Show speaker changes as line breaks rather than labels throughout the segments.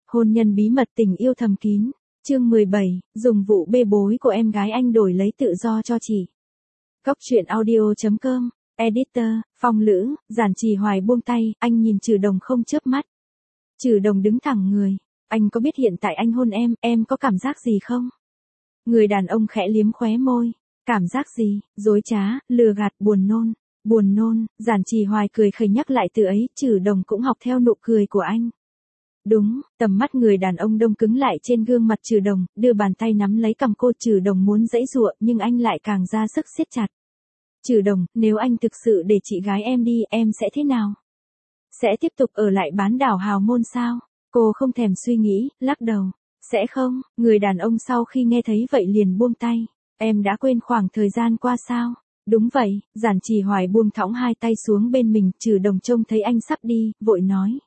Hôn nhân bí mật tình yêu thầm kín. Chương 17, dùng vụ bê bối của em gái anh đổi lấy tự do cho chị. Cốc truyện audio.com, Editor, Phong Lữ, Giản Trì Hoài buông tay, anh nhìn Trừ Đồng không chớp mắt. Trừ Đồng đứng thẳng người. Anh có biết hiện tại anh hôn em có cảm giác gì không? Người đàn ông khẽ liếm khóe môi. Cảm giác gì? Dối trá, lừa gạt, buồn nôn. Buồn nôn, Giản Trì Hoài cười khẩy nhắc lại từ ấy, Trừ Đồng cũng học theo nụ cười của anh. Đúng, tầm mắt người đàn ông đông cứng lại trên gương mặt Trừ Đồng, đưa bàn tay nắm lấy cằm cô. Trừ Đồng muốn giãy giụa nhưng anh lại càng ra sức siết chặt. Trừ Đồng, nếu anh thực sự để chị gái em đi, em sẽ thế nào? Sẽ tiếp tục ở lại bán đảo Hào Môn sao? Cô không thèm suy nghĩ, lắc đầu. Sẽ không, người đàn ông sau khi nghe thấy vậy liền buông tay. Em đã quên khoảng thời gian qua sao? Đúng vậy, Giản Trì Hoài buông thõng hai tay xuống bên mình. Trừ Đồng trông thấy anh sắp đi, vội nói.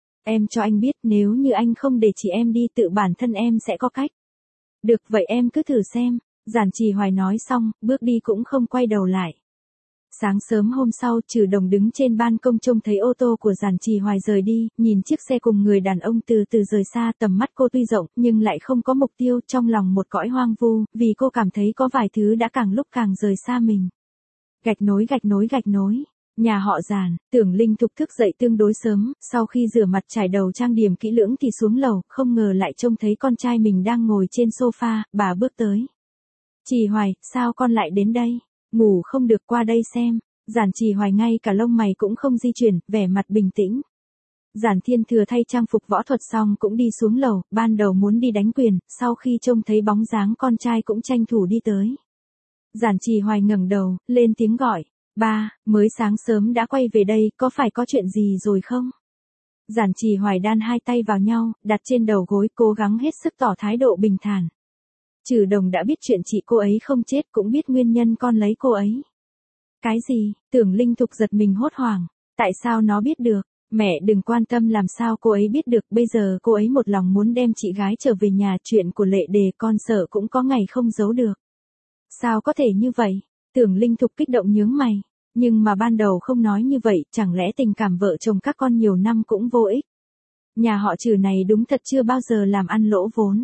Em cho anh biết nếu như anh không để chị em đi tự bản thân em sẽ có cách. Được vậy em cứ thử xem. Giản Trì Hoài nói xong, bước đi cũng không quay đầu lại. Sáng sớm hôm sau, Trừ Đồng đứng trên ban công trông thấy ô tô của Giản Trì Hoài rời đi, nhìn chiếc xe cùng người đàn ông từ từ rời xa. Tầm mắt cô tuy rộng nhưng lại không có mục tiêu, trong lòng một cõi hoang vu, vì cô cảm thấy có vài thứ đã càng lúc càng rời xa mình. Gạch nối. Nhà họ Giản. Tưởng Linh Thục thức dậy tương đối sớm, sau khi rửa mặt trải đầu trang điểm kỹ lưỡng thì xuống lầu, không ngờ lại trông thấy con trai mình đang ngồi trên sofa. Bà bước tới. Trì Hoài, sao con lại đến đây? Ngủ không được, qua đây xem. Giản Trì Hoài ngay cả lông mày cũng không di chuyển, vẻ mặt bình tĩnh. Giản Thiên Thừa thay trang phục võ thuật xong cũng đi xuống lầu, ban đầu muốn đi đánh quyền, sau khi trông thấy bóng dáng con trai cũng tranh thủ đi tới. Giản Trì Hoài ngẩng đầu, lên tiếng gọi. Ba, mới sáng sớm đã quay về đây, có phải có chuyện gì rồi không? Giản Trì Hoài đan hai tay vào nhau, đặt trên đầu gối, cố gắng hết sức tỏ thái độ bình thản. Trừ Đồng đã biết chuyện chị cô ấy không chết, cũng biết nguyên nhân con lấy cô ấy. Cái gì? Tưởng Linh Thục giật mình hốt hoảng. Tại sao nó biết được? Mẹ đừng quan tâm làm sao cô ấy biết được, bây giờ cô ấy một lòng muốn đem chị gái trở về nhà, chuyện của Lệ Đề con sợ cũng có ngày không giấu được. Sao có thể như vậy? Tưởng Linh Thục kích động nhướng mày. Nhưng mà ban đầu không nói như vậy, chẳng lẽ tình cảm vợ chồng các con nhiều năm cũng vô ích? Nhà họ Trừ này đúng thật chưa bao giờ làm ăn lỗ vốn.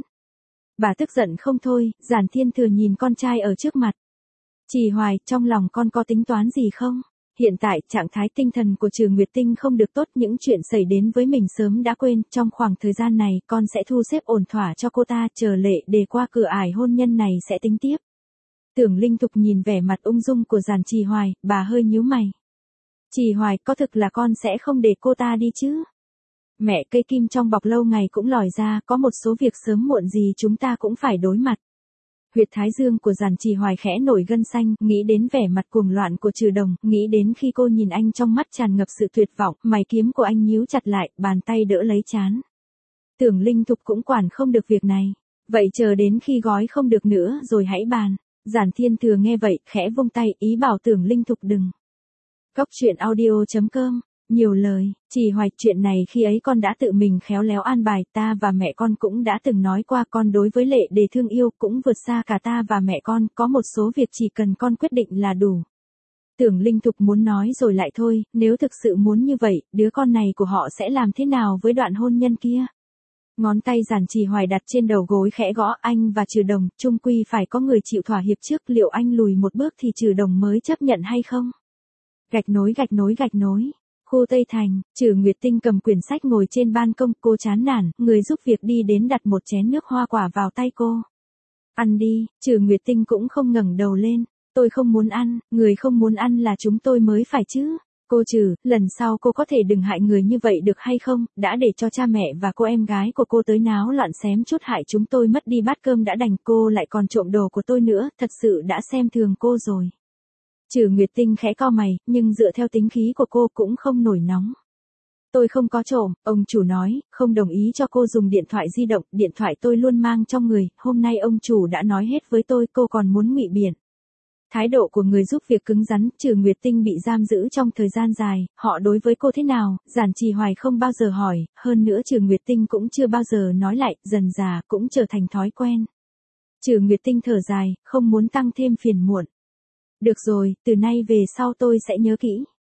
Bà tức giận không thôi. Giản Thiên Thừa nhìn con trai ở trước mặt. Trì Hoài, trong lòng con có tính toán gì không? Hiện tại, trạng thái tinh thần của Trừ Nguyệt Tinh không được tốt, những chuyện xảy đến với mình sớm đã quên, trong khoảng thời gian này, con sẽ thu xếp ổn thỏa cho cô ta, chờ Lệ Đề qua cửa ải hôn nhân này sẽ tính tiếp. Tưởng Linh Thục nhìn vẻ mặt ung dung của Giản Trì Hoài, bà hơi nhíu mày. Trì Hoài, có thực là con sẽ không để cô ta đi chứ? Mẹ, cây kim trong bọc lâu ngày cũng lòi ra, có một số việc sớm muộn gì chúng ta cũng phải đối mặt. Huyệt thái dương của Giản Trì Hoài khẽ nổi gân xanh, nghĩ đến vẻ mặt cuồng loạn của Trừ Đồng, nghĩ đến khi cô nhìn anh trong mắt tràn ngập sự tuyệt vọng, mày kiếm của anh nhíu chặt lại, bàn tay đỡ lấy trán. Tưởng Linh Thục cũng quản không được việc này. Vậy chờ đến khi gói không được nữa rồi hãy bàn. Giản Thiên Thừa nghe vậy, khẽ vung tay, ý bảo Tưởng Linh Thục đừng. Cốc truyện audio.com, nhiều lời. Trì Hoài, chuyện này khi ấy con đã tự mình khéo léo an bài, ta và mẹ con cũng đã từng nói qua, con đối với Lệ Đề thương yêu cũng vượt xa cả ta và mẹ con, có một số việc chỉ cần con quyết định là đủ. Tưởng Linh Thục muốn nói rồi lại thôi, nếu thực sự muốn như vậy, đứa con này của họ sẽ làm thế nào với đoạn hôn nhân kia? Ngón tay Giản Trì Hoài đặt trên đầu gối khẽ gõ. Anh và Trừ Đồng, chung quy phải có người chịu thỏa hiệp trước, liệu anh lùi một bước thì Trừ Đồng mới chấp nhận hay không? Gạch nối. Khu Tây Thành, Trừ Nguyệt Tinh cầm quyển sách ngồi trên ban công, cô chán nản, người giúp việc đi đến đặt một chén nước hoa quả vào tay cô. Ăn đi. Trừ Nguyệt Tinh cũng không ngẩng đầu lên. Tôi không muốn ăn, người không muốn ăn là chúng tôi mới phải chứ. Cô Trừ, lần sau cô có thể đừng hại người như vậy được hay không, đã để cho cha mẹ và cô em gái của cô tới náo loạn xém chút hại chúng tôi mất đi bát cơm đã đành, cô lại còn trộm đồ của tôi nữa, thật sự đã xem thường cô rồi. Trừ Nguyệt Tinh khẽ cau mày, nhưng dựa theo tính khí của cô cũng không nổi nóng. Tôi không có trộm, ông chủ nói, không đồng ý cho cô dùng điện thoại di động, điện thoại tôi luôn mang trong người, hôm nay ông chủ đã nói hết với tôi, cô còn muốn ngụy biện. Thái độ của người giúp việc cứng rắn. Trừ Nguyệt Tinh bị giam giữ trong thời gian dài, họ đối với cô thế nào, Giản Trì Hoài không bao giờ hỏi, hơn nữa Trừ Nguyệt Tinh cũng chưa bao giờ nói lại, dần dà cũng trở thành thói quen. Trừ Nguyệt Tinh thở dài, không muốn tăng thêm phiền muộn. Được rồi, từ nay về sau tôi sẽ nhớ kỹ.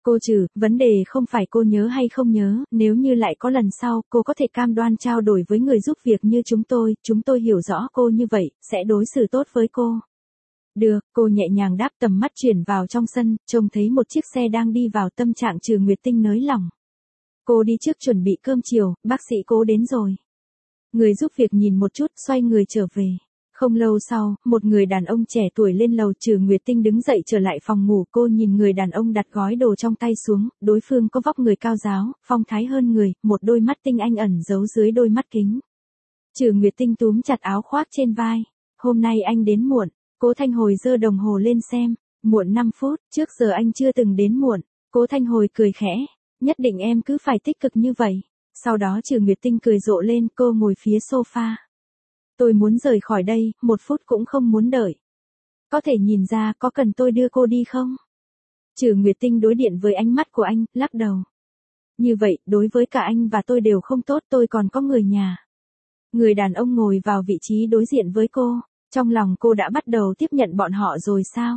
Cô Trừ, vấn đề không phải cô nhớ hay không nhớ, nếu như lại có lần sau, cô có thể cam đoan trao đổi với người giúp việc như chúng tôi hiểu rõ cô như vậy, sẽ đối xử tốt với cô. Được, cô nhẹ nhàng đáp, tầm mắt chuyển vào trong sân, trông thấy một chiếc xe đang đi vào, tâm trạng Trừ Nguyệt Tinh nới lỏng. Cô đi trước chuẩn bị cơm chiều, bác sĩ Cố đến rồi. Người giúp việc nhìn một chút, xoay người trở về. Không lâu sau, một người đàn ông trẻ tuổi lên lầu. Trừ Nguyệt Tinh đứng dậy trở lại phòng ngủ. Cô nhìn người đàn ông đặt gói đồ trong tay xuống, đối phương có vóc người cao ráo, phong thái hơn người, một đôi mắt tinh anh ẩn giấu dưới đôi mắt kính. Trừ Nguyệt Tinh túm chặt áo khoác trên vai. Hôm nay anh đến muộn. Cố Thanh Hồi giơ đồng hồ lên xem. Muộn 5 phút, trước giờ anh chưa từng đến muộn. Cố Thanh Hồi cười khẽ. Nhất định em cứ phải tích cực như vậy. Sau đó Trừ Nguyệt Tinh cười rộ lên, cô ngồi phía sofa. Tôi muốn rời khỏi đây, 1 phút cũng không muốn đợi. Có thể nhìn ra có cần tôi đưa cô đi không? Trừ Nguyệt Tinh đối điện với ánh mắt của anh, lắc đầu. Như vậy, đối với cả anh và tôi đều không tốt, tôi còn có người nhà. Người đàn ông ngồi vào vị trí đối diện với cô, trong lòng cô đã bắt đầu tiếp nhận bọn họ rồi sao?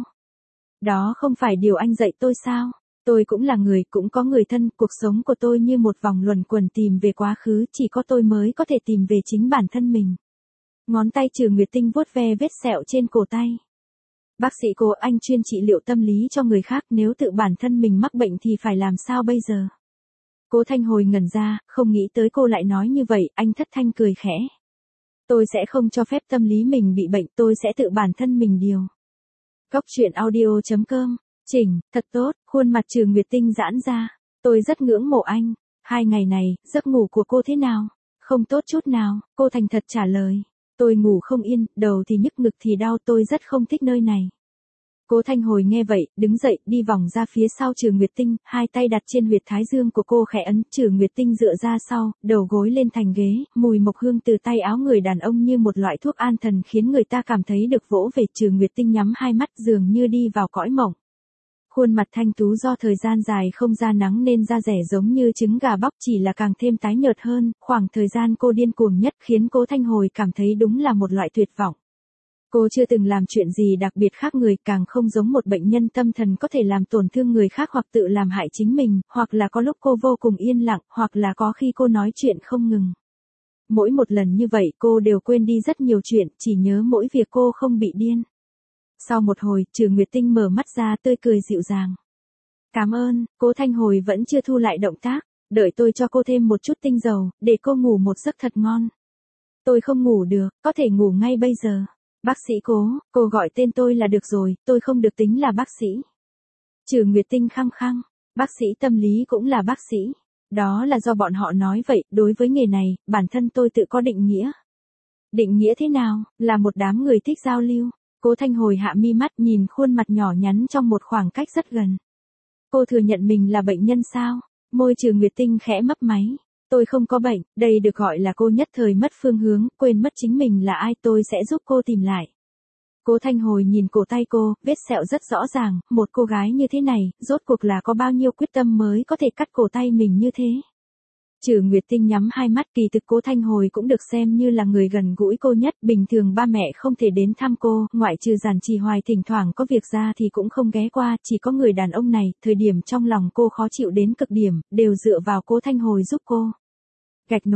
Đó không phải điều anh dạy tôi sao? Tôi cũng là người, cũng có người thân, cuộc sống của tôi như một vòng luẩn quẩn tìm về quá khứ, chỉ có tôi mới có thể tìm về chính bản thân mình. Ngón tay Trừ Nguyệt Tinh vuốt ve vết sẹo trên cổ tay. Bác sĩ Cố, anh chuyên trị liệu tâm lý cho người khác, nếu tự bản thân mình mắc bệnh thì phải làm sao bây giờ? Cố Thanh Hồi ngẩn ra, không nghĩ tới cô lại nói như vậy, anh thất thanh cười khẽ. Tôi sẽ không cho phép tâm lý mình bị bệnh, tôi sẽ tự bản thân mình điều. Góc truyện audio.com. Chỉnh, thật tốt, khuôn mặt Trừ Nguyệt Tinh giãn ra. Tôi rất ngưỡng mộ anh. 2 ngày này, giấc ngủ của cô thế nào? Không tốt chút nào, cô thành thật trả lời. Tôi ngủ không yên, đầu thì nhức, ngực thì đau, tôi rất không thích nơi này. Cố Thanh Hồi nghe vậy, đứng dậy, đi vòng ra phía sau Trừ Nguyệt Tinh, hai tay đặt trên huyệt thái dương của cô khẽ ấn. Trừ Nguyệt Tinh dựa ra sau, đầu gối lên thành ghế, mùi mộc hương từ tay áo người đàn ông như một loại thuốc an thần khiến người ta cảm thấy được vỗ về. Trừ Nguyệt Tinh nhắm hai mắt dường như đi vào cõi mộng. Khuôn mặt thanh tú do thời gian dài không ra nắng nên da rẻ giống như trứng gà bóc, chỉ là càng thêm tái nhợt hơn. Khoảng thời gian cô điên cuồng nhất khiến Cố Thanh Hồi cảm thấy đúng là một loại tuyệt vọng. Cô chưa từng làm chuyện gì đặc biệt khác người, càng không giống một bệnh nhân tâm thần có thể làm tổn thương người khác hoặc tự làm hại chính mình, hoặc là có lúc cô vô cùng yên lặng, hoặc là có khi cô nói chuyện không ngừng. Mỗi một lần như vậy cô đều quên đi rất nhiều chuyện, chỉ nhớ mỗi việc cô không bị điên. Sau một hồi, Trừ Nguyệt Tinh mở mắt ra, tươi cười dịu dàng. Cảm ơn. Cố Thanh Hồi vẫn chưa thu lại động tác. Đợi tôi cho cô thêm một chút tinh dầu, để cô ngủ một giấc thật ngon. Tôi không ngủ được, có thể ngủ ngay bây giờ. Bác sĩ Cố, cô gọi tên tôi là được rồi, tôi không được tính là bác sĩ. Trừ Nguyệt Tinh khăng khăng, bác sĩ tâm lý cũng là bác sĩ. Đó là do bọn họ nói vậy, đối với nghề này, bản thân tôi tự có định nghĩa. Định nghĩa thế nào? Là một đám người thích giao lưu. Cố Thanh Hồi hạ mi mắt, nhìn khuôn mặt nhỏ nhắn trong một khoảng cách rất gần. Cô thừa nhận mình là bệnh nhân sao? Môi Trừ Nguyệt Tinh khẽ mấp máy. Tôi không có bệnh, đây được gọi là cô nhất thời mất phương hướng, quên mất chính mình là ai, tôi sẽ giúp cô tìm lại. Cố Thanh Hồi nhìn cổ tay cô, vết sẹo rất rõ ràng, một cô gái như thế này, rốt cuộc là có bao nhiêu quyết tâm mới có thể cắt cổ tay mình như thế. Trừ Nguyệt Tinh nhắm hai mắt, kỳ thực Cố Thanh Hồi cũng được xem như là người gần gũi cô nhất, bình thường ba mẹ không thể đến thăm cô, ngoại trừ Giản Trì Hoài thỉnh thoảng có việc ra thì cũng không ghé qua, chỉ có người đàn ông này, thời điểm trong lòng cô khó chịu đến cực điểm, đều dựa vào Cố Thanh Hồi giúp cô. Gạch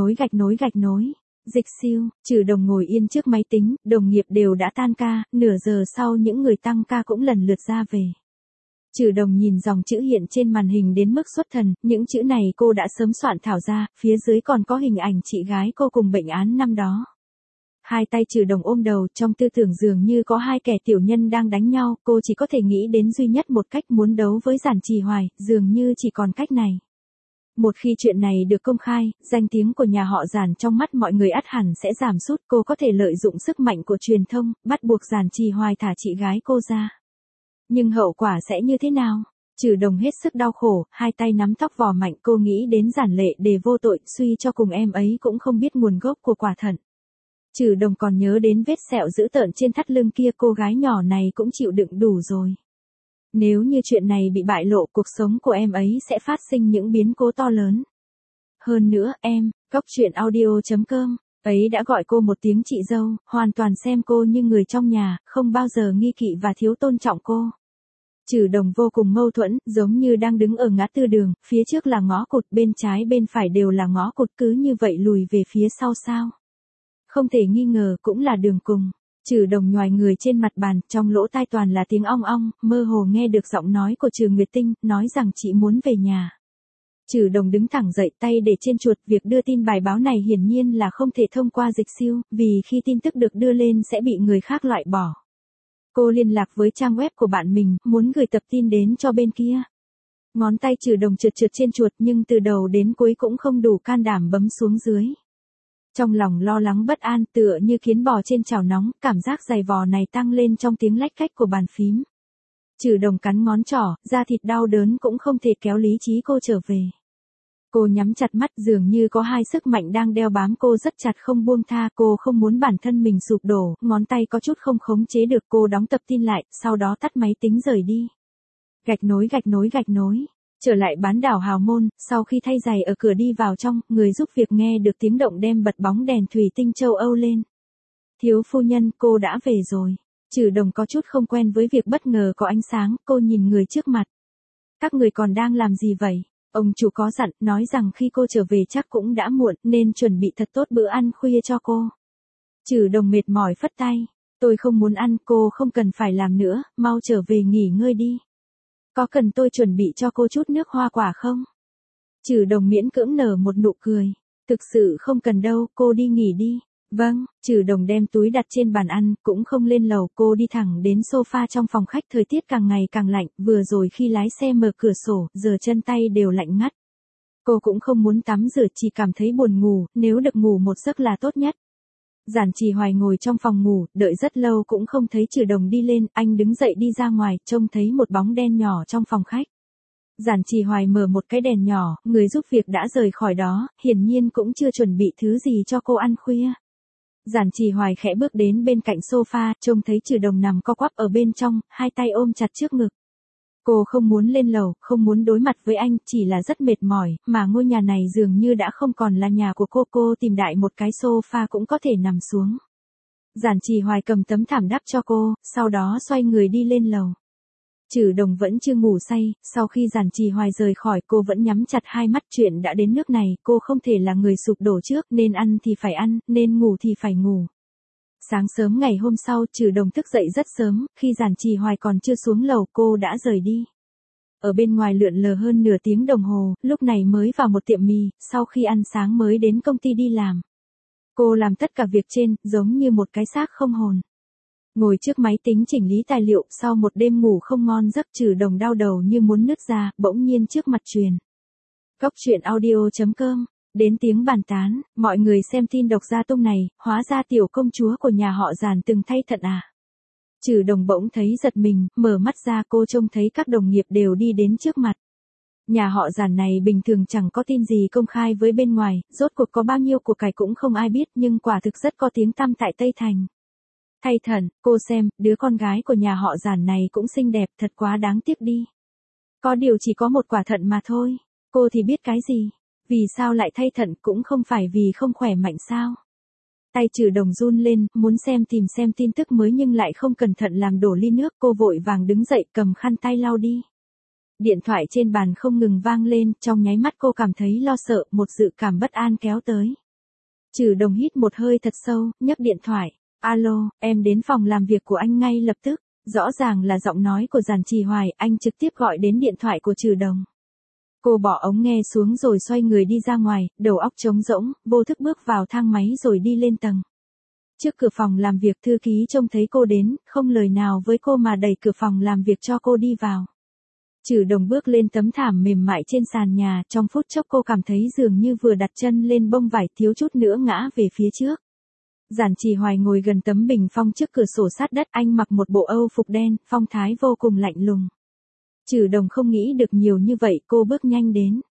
nối. Dịch siêu, Trừ Đồng ngồi yên trước máy tính, đồng nghiệp đều đã tan ca, nửa giờ sau những người tăng ca cũng lần lượt ra về. Trừ Đồng nhìn dòng chữ hiện trên màn hình đến mức xuất thần, những chữ này cô đã sớm soạn thảo ra, phía dưới còn có hình ảnh chị gái cô cùng bệnh án năm đó. Hai tay Trừ Đồng ôm đầu, trong tư tưởng dường như có hai kẻ tiểu nhân đang đánh nhau, cô chỉ có thể nghĩ đến duy nhất một cách, muốn đấu với Giản Trì Hoài, dường như chỉ còn cách này. Một khi chuyện này được công khai, danh tiếng của nhà họ Giản trong mắt mọi người ắt hẳn sẽ giảm sút, cô có thể lợi dụng sức mạnh của truyền thông, bắt buộc Giản Trì Hoài thả chị gái cô ra. Nhưng hậu quả sẽ như thế nào? Trừ Đồng hết sức đau khổ, hai tay nắm tóc vò mạnh, cô nghĩ đến Giản Lệ Đề vô tội, suy cho cùng em ấy cũng không biết nguồn gốc của quả thận. Trừ Đồng còn nhớ đến vết sẹo dữ tợn trên thắt lưng kia, cô gái nhỏ này cũng chịu đựng đủ rồi. Nếu như chuyện này bị bại lộ, cuộc sống của em ấy sẽ phát sinh những biến cố to lớn. Hơn nữa, Góc truyện audio.com, ấy đã gọi cô một tiếng chị dâu, hoàn toàn xem cô như người trong nhà, không bao giờ nghi kỵ và thiếu tôn trọng cô. Trừ Đồng vô cùng mâu thuẫn, giống như đang đứng ở ngã tư đường, phía trước là ngõ cụt, bên trái bên phải đều là ngõ cụt, cứ như vậy lùi về phía sau sao? Không thể nghi ngờ cũng là đường cùng. Trừ Đồng nhoài người trên mặt bàn, trong lỗ tai toàn là tiếng ong ong, mơ hồ nghe được giọng nói của Trừ Nguyệt Tinh, nói rằng chị muốn về nhà. Trừ Đồng đứng thẳng dậy, tay để trên chuột, việc đưa tin bài báo này hiển nhiên là không thể thông qua dịch siêu, vì khi tin tức được đưa lên sẽ bị người khác loại bỏ. Cô liên lạc với trang web của bạn mình, muốn gửi tập tin đến cho bên kia. Ngón tay Trừ Đồng trượt trượt trên chuột nhưng từ đầu đến cuối cũng không đủ can đảm bấm xuống dưới. Trong lòng lo lắng bất an tựa như kiến bò trên chảo nóng, cảm giác dày vò này tăng lên trong tiếng lách cách của bàn phím. Trừ Đồng cắn ngón trỏ, da thịt đau đớn cũng không thể kéo lý trí cô trở về. Cô nhắm chặt mắt, dường như có hai sức mạnh đang đeo bám cô rất chặt không buông tha, cô không muốn bản thân mình sụp đổ, ngón tay có chút không khống chế được, cô đóng tập tin lại, sau đó tắt máy tính rời đi. Gạch nối gạch nối gạch nối. Trở lại bán đảo Hào Môn, sau khi thay giày ở cửa đi vào trong, người giúp việc nghe được tiếng động đem bật bóng đèn thủy tinh châu Âu lên. Thiếu phu nhân, cô đã về rồi. Trừ Đồng có chút không quen với việc bất ngờ có ánh sáng, cô nhìn người trước mặt. Các người còn đang làm gì vậy? Ông chủ có dặn, nói rằng khi cô trở về chắc cũng đã muộn, nên chuẩn bị thật tốt bữa ăn khuya cho cô. Trừ Đồng mệt mỏi phất tay. Tôi không muốn ăn, cô không cần phải làm nữa, mau trở về nghỉ ngơi đi. Có cần tôi chuẩn bị cho cô chút nước hoa quả không? Trừ Đồng miễn cưỡng nở một nụ cười. Thực sự không cần đâu, cô đi nghỉ đi. Vâng, Trừ Đồng đem túi đặt trên bàn ăn, cũng không lên lầu, cô đi thẳng đến sofa trong phòng khách, thời tiết càng ngày càng lạnh, vừa rồi khi lái xe mở cửa sổ, giờ chân tay đều lạnh ngắt. Cô cũng không muốn tắm rửa, chỉ cảm thấy buồn ngủ, nếu được ngủ một giấc là tốt nhất. Giản Trì Hoài ngồi trong phòng ngủ, đợi rất lâu cũng không thấy Trừ Đồng đi lên, anh đứng dậy đi ra ngoài, trông thấy một bóng đen nhỏ trong phòng khách. Giản Trì Hoài mở một cái đèn nhỏ, người giúp việc đã rời khỏi đó, hiển nhiên cũng chưa chuẩn bị thứ gì cho cô ăn khuya. Giản Trì Hoài khẽ bước đến bên cạnh sofa, trông thấy Trừ Đồng nằm co quắp ở bên trong, hai tay ôm chặt trước ngực. Cô không muốn lên lầu, không muốn đối mặt với anh, chỉ là rất mệt mỏi, mà ngôi nhà này dường như đã không còn là nhà của cô tìm đại một cái sofa cũng có thể nằm xuống. Giản Trì Hoài cầm tấm thảm đắp cho cô, sau đó xoay người đi lên lầu. Trừ Đồng vẫn chưa ngủ say, sau khi Giản Trì Hoài rời khỏi cô vẫn nhắm chặt hai mắt, chuyện đã đến nước này, cô không thể là người sụp đổ trước, nên ăn thì phải ăn, nên ngủ thì phải ngủ. Sáng sớm ngày hôm sau, Trừ Đồng thức dậy rất sớm, khi Giản Trì Hoài còn chưa xuống lầu cô đã rời đi. Ở bên ngoài lượn lờ hơn nửa tiếng đồng hồ, lúc này mới vào một tiệm mì, sau khi ăn sáng mới đến công ty đi làm. Cô làm tất cả việc trên, giống như một cái xác không hồn. Ngồi trước máy tính chỉnh lý tài liệu, sau một đêm ngủ không ngon giấc, Trừ Đồng đau đầu như muốn nứt ra, bỗng nhiên trước mặt truyền. Góc truyện audio.com. Đến tiếng bàn tán, mọi người xem tin độc gia tung này, hóa ra tiểu công chúa của nhà họ Giản từng thay thận à. Trừ Đồng bỗng thấy giật mình, mở mắt ra cô trông thấy các đồng nghiệp đều đi đến trước mặt. Nhà họ Giản này bình thường chẳng có tin gì công khai với bên ngoài, rốt cuộc có bao nhiêu của cải cũng không ai biết, nhưng quả thực rất có tiếng tăm tại Tây Thành. Thay thận, cô xem, đứa con gái của nhà họ Giản này cũng xinh đẹp, thật quá đáng tiếc đi. Có điều chỉ có một quả thận mà thôi, cô thì biết cái gì. Vì sao lại thay thận, cũng không phải vì không khỏe mạnh sao? Tay Trừ Đồng run lên, muốn tìm xem tin tức mới nhưng lại không cẩn thận làm đổ ly nước, cô vội vàng đứng dậy cầm khăn tay lau đi. Điện thoại trên bàn không ngừng vang lên, trong nháy mắt cô cảm thấy lo sợ, một dự cảm bất an kéo tới. Trừ Đồng hít một hơi thật sâu, nhấc điện thoại. Alo, em đến phòng làm việc của anh ngay lập tức. Rõ ràng là giọng nói của Giản Trì Hoài, anh trực tiếp gọi đến điện thoại của Trừ Đồng. Cô bỏ ống nghe xuống rồi xoay người đi ra ngoài, đầu óc trống rỗng, vô thức bước vào thang máy rồi đi lên tầng. Trước cửa phòng làm việc, thư ký trông thấy cô đến, không lời nào với cô mà đẩy cửa phòng làm việc cho cô đi vào. Trừ Đồng bước lên tấm thảm mềm mại trên sàn nhà, trong phút chốc cô cảm thấy dường như vừa đặt chân lên bông vải, thiếu chút nữa ngã về phía trước. Giản Trì Hoài ngồi gần tấm bình phong trước cửa sổ sát đất, anh mặc một bộ Âu phục đen, phong thái vô cùng lạnh lùng. Trừ Đồng không nghĩ được nhiều như vậy, cô bước nhanh đến.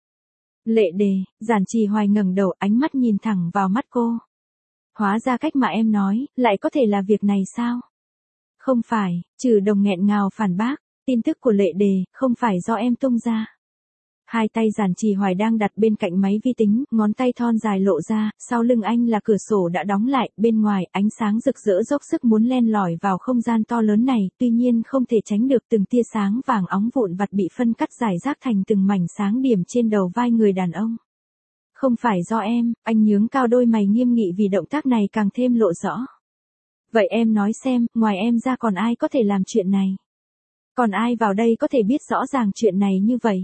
Lệ Đề, Giản Trì Hoài ngẩng đầu, ánh mắt nhìn thẳng vào mắt cô. Hóa ra cách mà em nói, lại có thể là việc này sao? Không phải, Trừ Đồng nghẹn ngào phản bác, tin tức của Lệ Đề, không phải do em tung ra. Hai tay Giản Trì Hoài đang đặt bên cạnh máy vi tính, ngón tay thon dài lộ ra, sau lưng anh là cửa sổ đã đóng lại, bên ngoài, ánh sáng rực rỡ dốc sức muốn len lỏi vào không gian to lớn này, tuy nhiên không thể tránh được từng tia sáng vàng óng vụn vặt bị phân cắt rải rác thành từng mảnh sáng điểm trên đầu vai người đàn ông. Không phải do em, anh nhướng cao đôi mày nghiêm nghị vì động tác này càng thêm lộ rõ. Vậy em nói xem, ngoài em ra còn ai có thể làm chuyện này? Còn ai vào đây có thể biết rõ ràng chuyện này như vậy?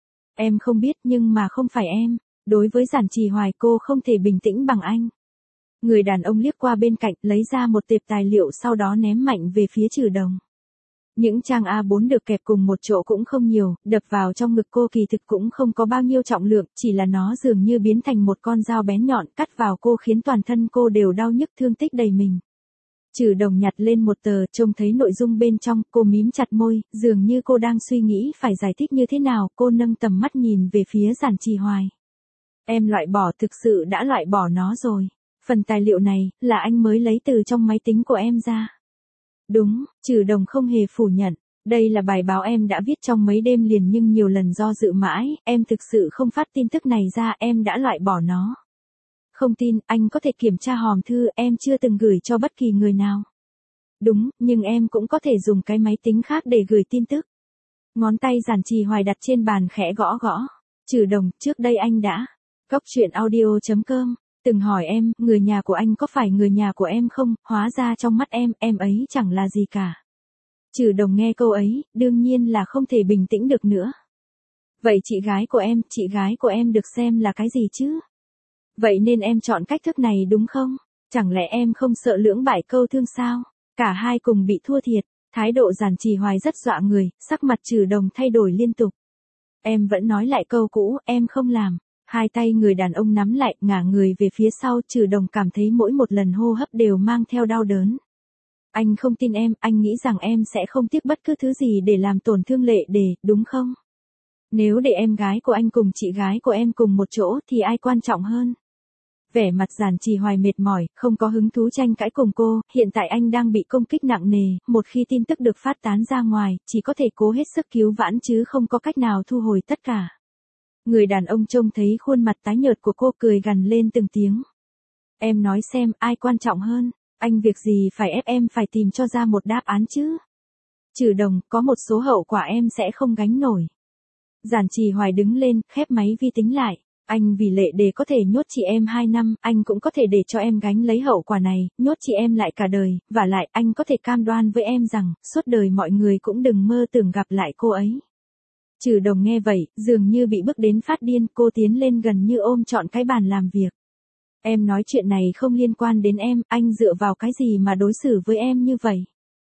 Em không biết nhưng mà không phải em. Đối với Giản Trì Hoài cô không thể bình tĩnh bằng anh. Người đàn ông liếc qua bên cạnh lấy ra một tệp tài liệu sau đó ném mạnh về phía Trừ Đồng. Những trang A4 được kẹp cùng một chỗ cũng không nhiều, đập vào trong ngực cô kỳ thực cũng không có bao nhiêu trọng lượng, chỉ là nó dường như biến thành một con dao bén nhọn cắt vào cô khiến toàn thân cô đều đau nhức thương tích đầy mình. Trừ Đồng nhặt lên một tờ, trông thấy nội dung bên trong, cô mím chặt môi, dường như cô đang suy nghĩ phải giải thích như thế nào, cô nâng tầm mắt nhìn về phía Giản Trì Hoài. Em loại bỏ, thực sự đã loại bỏ nó rồi. Phần tài liệu này, là anh mới lấy từ trong máy tính của em ra. Đúng, Trừ Đồng không hề phủ nhận. Đây là bài báo em đã viết trong mấy đêm liền nhưng nhiều lần do dự mãi, em thực sự không phát tin tức này ra, em đã loại bỏ nó. Không tin, anh có thể kiểm tra hòm thư, em chưa từng gửi cho bất kỳ người nào. Đúng, nhưng em cũng có thể dùng cái máy tính khác để gửi tin tức. Ngón tay Giản Trì Hoài đặt trên bàn khẽ gõ gõ. Trừ Đồng, trước đây anh đã. Cóc truyện audio.com. Từng hỏi em, người nhà của anh có phải người nhà của em không, hóa ra trong mắt em ấy chẳng là gì cả. Trừ Đồng nghe câu ấy, đương nhiên là không thể bình tĩnh được nữa. Vậy chị gái của em được xem là cái gì chứ? Vậy nên em chọn cách thức này đúng không? Chẳng lẽ em không sợ lưỡng bại câu thương sao? Cả hai cùng bị thua thiệt. Thái độ Giản Trì Hoài rất dọa người, sắc mặt Trừ Đồng thay đổi liên tục. Em vẫn nói lại câu cũ, em không làm. Hai tay người đàn ông nắm lại, ngả người về phía sau, Trừ Đồng cảm thấy mỗi một lần hô hấp đều mang theo đau đớn. Anh không tin em, anh nghĩ rằng em sẽ không tiếc bất cứ thứ gì để làm tổn thương Lệ Đề, đúng không? Nếu để em gái của anh cùng chị gái của em cùng một chỗ thì ai quan trọng hơn? Vẻ mặt Giản Trì Hoài mệt mỏi, không có hứng thú tranh cãi cùng cô, hiện tại anh đang bị công kích nặng nề, một khi tin tức được phát tán ra ngoài, chỉ có thể cố hết sức cứu vãn chứ không có cách nào thu hồi tất cả. Người đàn ông trông thấy khuôn mặt tái nhợt của cô cười gằn lên từng tiếng. Em nói xem, ai quan trọng hơn, anh việc gì phải ép em phải tìm cho ra một đáp án chứ? Trừ Đồng, có một số hậu quả em sẽ không gánh nổi. Giản Trì Hoài đứng lên, khép máy vi tính lại. Anh vì Lệ Đề có thể nhốt chị em 2 năm, anh cũng có thể để cho em gánh lấy hậu quả này, nhốt chị em lại cả đời, và lại anh có thể cam đoan với em rằng, suốt đời mọi người cũng đừng mơ tưởng gặp lại cô ấy. Trừ Đồng nghe vậy, dường như bị bức đến phát điên, cô tiến lên gần như ôm trọn cái bàn làm việc. Em nói chuyện này không liên quan đến em, anh dựa vào cái gì mà đối xử với em như vậy?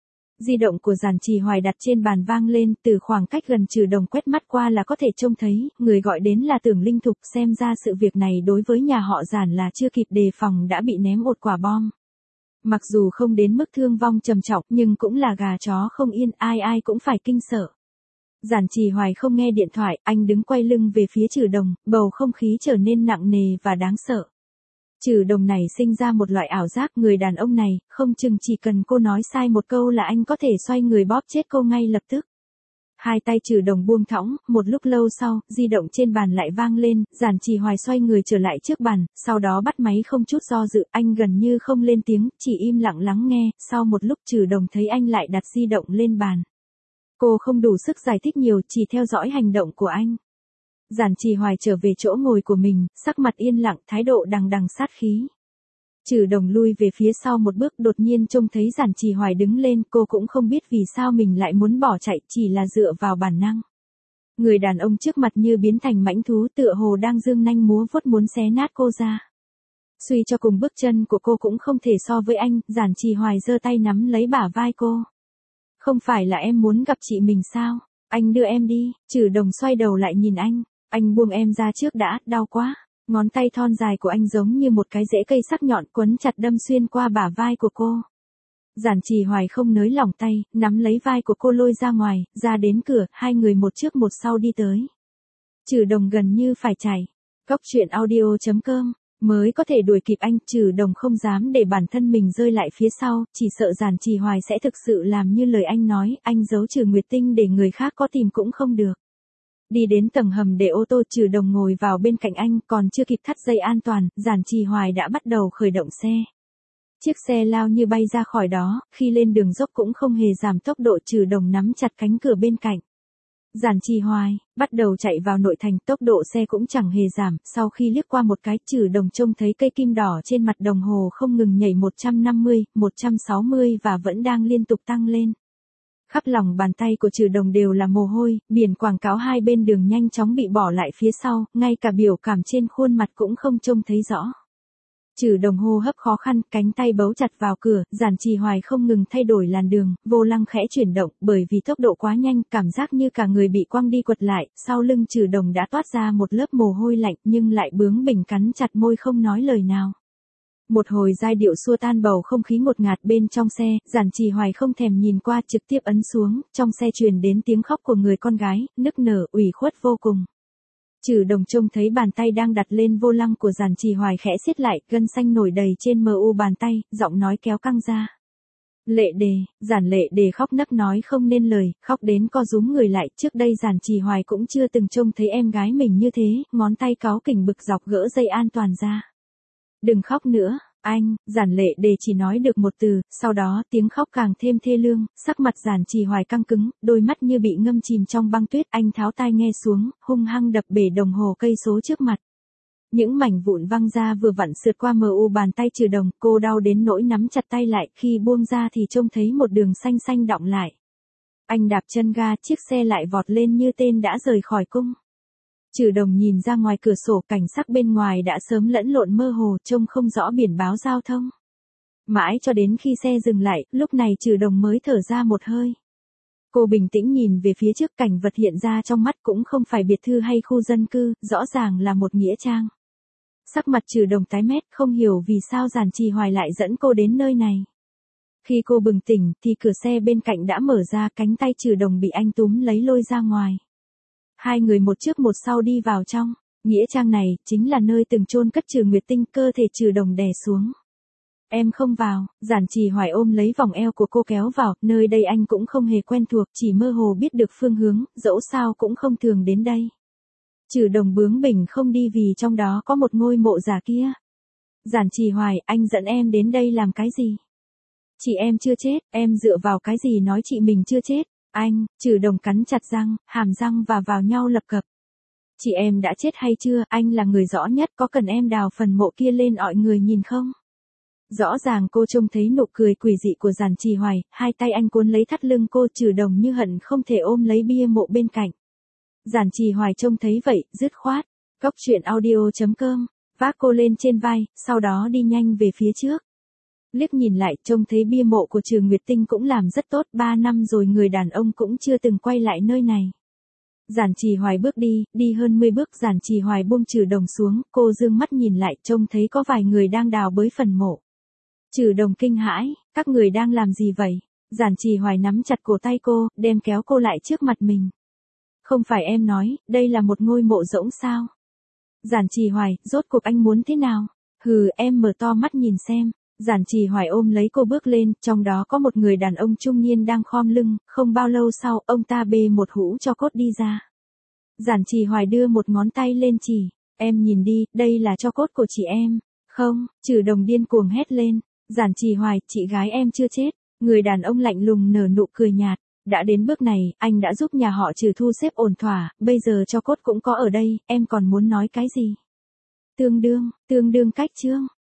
Di động của Giản Trì Hoài đặt trên bàn vang lên, từ khoảng cách gần Trừ Đồng quét mắt qua là có thể trông thấy, người gọi đến là Tưởng Linh Thục, xem ra sự việc này đối với nhà họ Giản là chưa kịp đề phòng đã bị ném một quả bom. Mặc dù không đến mức thương vong trầm trọng, nhưng cũng là gà chó không yên, ai cũng phải kinh sợ. Giản Trì Hoài không nghe điện thoại, anh đứng quay lưng về phía Trừ Đồng, bầu không khí trở nên nặng nề và đáng sợ. Trừ Đồng này sinh ra một loại ảo giác, người đàn ông này, không chừng chỉ cần cô nói sai một câu là anh có thể xoay người bóp chết cô ngay lập tức. Hai tay Trừ Đồng buông thõng, một lúc lâu sau, di động trên bàn lại vang lên, Giản Trì Hoài xoay người trở lại trước bàn, sau đó bắt máy không chút do dự, anh gần như không lên tiếng, chỉ im lặng lắng nghe, sau một lúc Trừ Đồng thấy anh lại đặt di động lên bàn. Cô không đủ sức giải thích nhiều, chỉ theo dõi hành động của anh. Giản Trì Hoài trở về chỗ ngồi của mình, sắc mặt yên lặng, thái độ đằng đằng sát khí. Trừ Đồng lui về phía sau một bước, đột nhiên trông thấy Giản Trì Hoài đứng lên, cô cũng không biết vì sao mình lại muốn bỏ chạy, chỉ là dựa vào bản năng. Người đàn ông trước mặt như biến thành mãnh thú, tựa hồ đang giương nanh múa vuốt muốn xé nát cô ra. Suy cho cùng bước chân của cô cũng không thể so với anh, Giản Trì Hoài giơ tay nắm lấy bả vai cô. Không phải là em muốn gặp chị mình sao? Anh đưa em đi. Trừ Đồng xoay đầu lại nhìn anh. Anh buông em ra trước đã, đau quá. Ngón tay thon dài của anh giống như một cái rễ cây sắc nhọn quấn chặt đâm xuyên qua bả vai của cô. Giản Trì Hoài không nới lỏng tay, nắm lấy vai của cô lôi ra ngoài, ra đến cửa, hai người một trước một sau đi tới. Trừ Đồng gần như phải chạy. Cóc truyện audio.com. Mới có thể đuổi kịp anh, Trừ Đồng không dám để bản thân mình rơi lại phía sau, chỉ sợ Giản Trì Hoài sẽ thực sự làm như lời anh nói, anh giấu Trừ Nguyệt Tinh để người khác có tìm cũng không được. Đi đến tầng hầm để ô tô Trừ Đồng ngồi vào bên cạnh anh, còn chưa kịp thắt dây an toàn, Giản Trì Hoài đã bắt đầu khởi động xe. Chiếc xe lao như bay ra khỏi đó, khi lên đường dốc cũng không hề giảm tốc độ. Trừ Đồng nắm chặt cánh cửa bên cạnh. Giản Trì Hoài bắt đầu chạy vào nội thành, tốc độ xe cũng chẳng hề giảm, sau khi liếc qua một cái, Trừ Đồng trông thấy cây kim đỏ trên mặt đồng hồ không ngừng nhảy 150, 160 và vẫn đang liên tục tăng lên. Khắp lòng bàn tay của Trừ Đồng đều là mồ hôi, biển quảng cáo hai bên đường nhanh chóng bị bỏ lại phía sau, ngay cả biểu cảm trên khuôn mặt cũng không trông thấy rõ. Trừ Đồng hô hấp khó khăn, cánh tay bấu chặt vào cửa, Giản Trì Hoài không ngừng thay đổi làn đường, vô lăng khẽ chuyển động, bởi vì tốc độ quá nhanh, cảm giác như cả người bị quăng đi quật lại, sau lưng Trừ Đồng đã toát ra một lớp mồ hôi lạnh, nhưng lại bướng bỉnh cắn chặt môi không nói lời nào. Một hồi giai điệu xua tan bầu không khí ngột ngạt bên trong xe, Giản Trì Hoài không thèm nhìn qua, trực tiếp ấn xuống, trong xe truyền đến tiếng khóc của người con gái, nức nở, ủy khuất vô cùng. Trừ Đồng trông thấy bàn tay đang đặt lên vô lăng của Giản Trì Hoài khẽ siết lại, gân xanh nổi đầy trên mu bàn tay, giọng nói kéo căng ra. Lệ Đề, Giản Lệ Đề khóc nấc nói không nên lời, khóc đến co rúm người lại, trước đây Giản Trì Hoài cũng chưa từng trông thấy em gái mình như thế, ngón tay cáu kỉnh bực dọc gỡ dây an toàn ra. Đừng khóc nữa, anh, Giản Lệ Đề chỉ nói được một từ, sau đó tiếng khóc càng thêm thê lương, sắc mặt Giản Trì Hoài căng cứng, đôi mắt như bị ngâm chìm trong băng tuyết, anh tháo tai nghe xuống, hung hăng đập bể đồng hồ cây số trước mặt. Những mảnh vụn văng ra vừa vặn sượt qua mu bàn tay Trừ Đồng, cô đau đến nỗi nắm chặt tay lại, khi buông ra thì trông thấy một đường xanh xanh đọng lại. Anh đạp chân ga, chiếc xe lại vọt lên như tên đã rời khỏi cung. Trừ Đồng nhìn ra ngoài cửa sổ, cảnh sắc bên ngoài đã sớm lẫn lộn mơ hồ, trông không rõ biển báo giao thông. Mãi cho đến khi xe dừng lại, lúc này Trừ Đồng mới thở ra một hơi. Cô bình tĩnh nhìn về phía trước, cảnh vật hiện ra trong mắt cũng không phải biệt thự hay khu dân cư, rõ ràng là một nghĩa trang. Sắc mặt Trừ Đồng tái mét, không hiểu vì sao Giản Trì Hoài lại dẫn cô đến nơi này. Khi cô bừng tỉnh, thì cửa xe bên cạnh đã mở ra, cánh tay Trừ Đồng bị anh túm lấy lôi ra ngoài. Hai người một trước một sau đi vào trong. Nghĩa trang này chính là nơi từng chôn cất Trừ Nguyệt Tinh, cơ thể Trừ Đồng đè xuống. Em không vào, Giản Trì Hoài ôm lấy vòng eo của cô kéo vào, nơi đây anh cũng không hề quen thuộc, chỉ mơ hồ biết được phương hướng, dẫu sao cũng không thường đến đây. Trừ Đồng bướng bỉnh không đi vì trong đó có một ngôi mộ giả kia. Giản Trì Hoài, anh dẫn em đến đây làm cái gì? Chị em chưa chết, em dựa vào cái gì nói chị mình chưa chết? Anh, Trừ Đồng cắn chặt răng, hàm răng và vào nhau lập cập. Chị em đã chết hay chưa, anh là người rõ nhất, có cần em đào phần mộ kia lên ọi người nhìn không? Rõ ràng cô trông thấy nụ cười quỷ dị của Giản Trì Hoài, hai tay anh cuốn lấy thắt lưng cô, Trừ Đồng như hận không thể ôm lấy bia mộ bên cạnh. Giản Trì Hoài trông thấy vậy, dứt khoát, Cóc Truyện Audio.com, vác cô lên trên vai, sau đó đi nhanh về phía trước. Liếc nhìn lại, trông thấy bia mộ của Trừ Nguyệt Tinh cũng làm rất tốt, 3 năm rồi người đàn ông cũng chưa từng quay lại nơi này. Giản Trì Hoài bước đi hơn 10 bước, Giản Trì Hoài buông Trừ Đồng xuống, cô dương mắt nhìn lại, trông thấy có vài người đang đào bới phần mộ. Trừ Đồng kinh hãi, các người đang làm gì vậy? Giản Trì Hoài nắm chặt cổ tay cô, đem kéo cô lại trước mặt mình. Không phải em nói, đây là một ngôi mộ rỗng sao? Giản Trì Hoài, rốt cuộc anh muốn thế nào? Hừ, em mở to mắt nhìn xem. Giản Trì Hoài ôm lấy cô bước lên, trong đó có một người đàn ông trung niên đang khom lưng, không bao lâu sau, ông ta bê một hũ tro cốt đi ra. Giản Trì Hoài đưa một ngón tay lên chỉ, em nhìn đi, đây là tro cốt của chị em. Không, Trừ Đồng điên cuồng hét lên. Giản Trì Hoài, chị gái em chưa chết. Người đàn ông lạnh lùng nở nụ cười nhạt. Đã đến bước này, anh đã giúp nhà họ Trừ thu xếp ổn thỏa, bây giờ tro cốt cũng có ở đây, em còn muốn nói cái gì? Tương đương cách chương.